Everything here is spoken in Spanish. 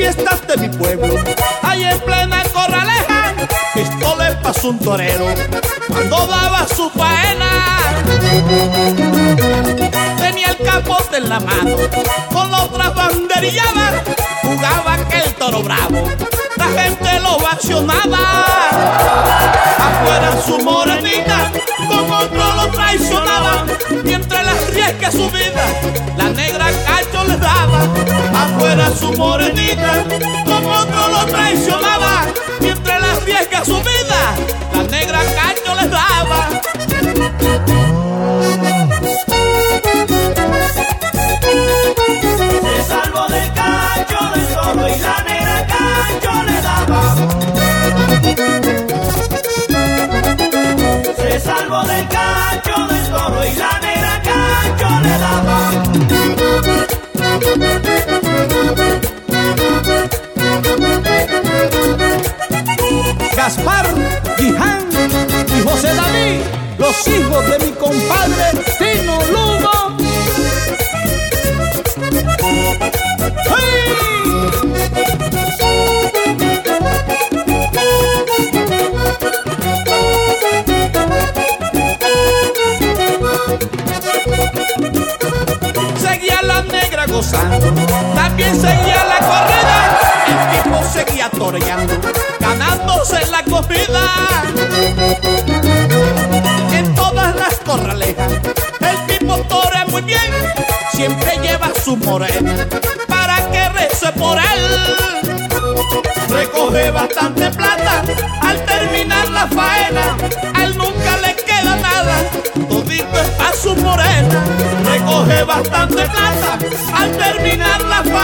fiestas de mi pueblo, ahí en plena Corraleja, esto le pasó un torero cuando daba su faena. Tenía el capote en la mano, con la otra banderillada, jugaba aquel toro bravo, la gente lo vacionaba. Afuera su morenita, con otro lo traicionaba, y entre las riesgas su vida, la negra cacho le daba. Afuera su morenita, con otro lo traicionaba, y entre las riesgas su vida, la negra cacho le daba. Se salvó del cacho del toro y la negra cacho le daba. Se salvó del cacho del toro y la negra cacho le daba. Gaspar, Guiján y José David, los hijos de mi compadre Tino Lugo. ¡Hey! Seguía la negra gozando, también seguía la corrida, el tipo seguía toreando, ganándose la corrida. En todas las corralejas el tipo torea muy bien, siempre lleva su morena para que rece por él. Recoge bastante plata al terminar la faena, a él nunca le queda nada, todito es pa' su morena. Recoge bastante plata al terminar la faena,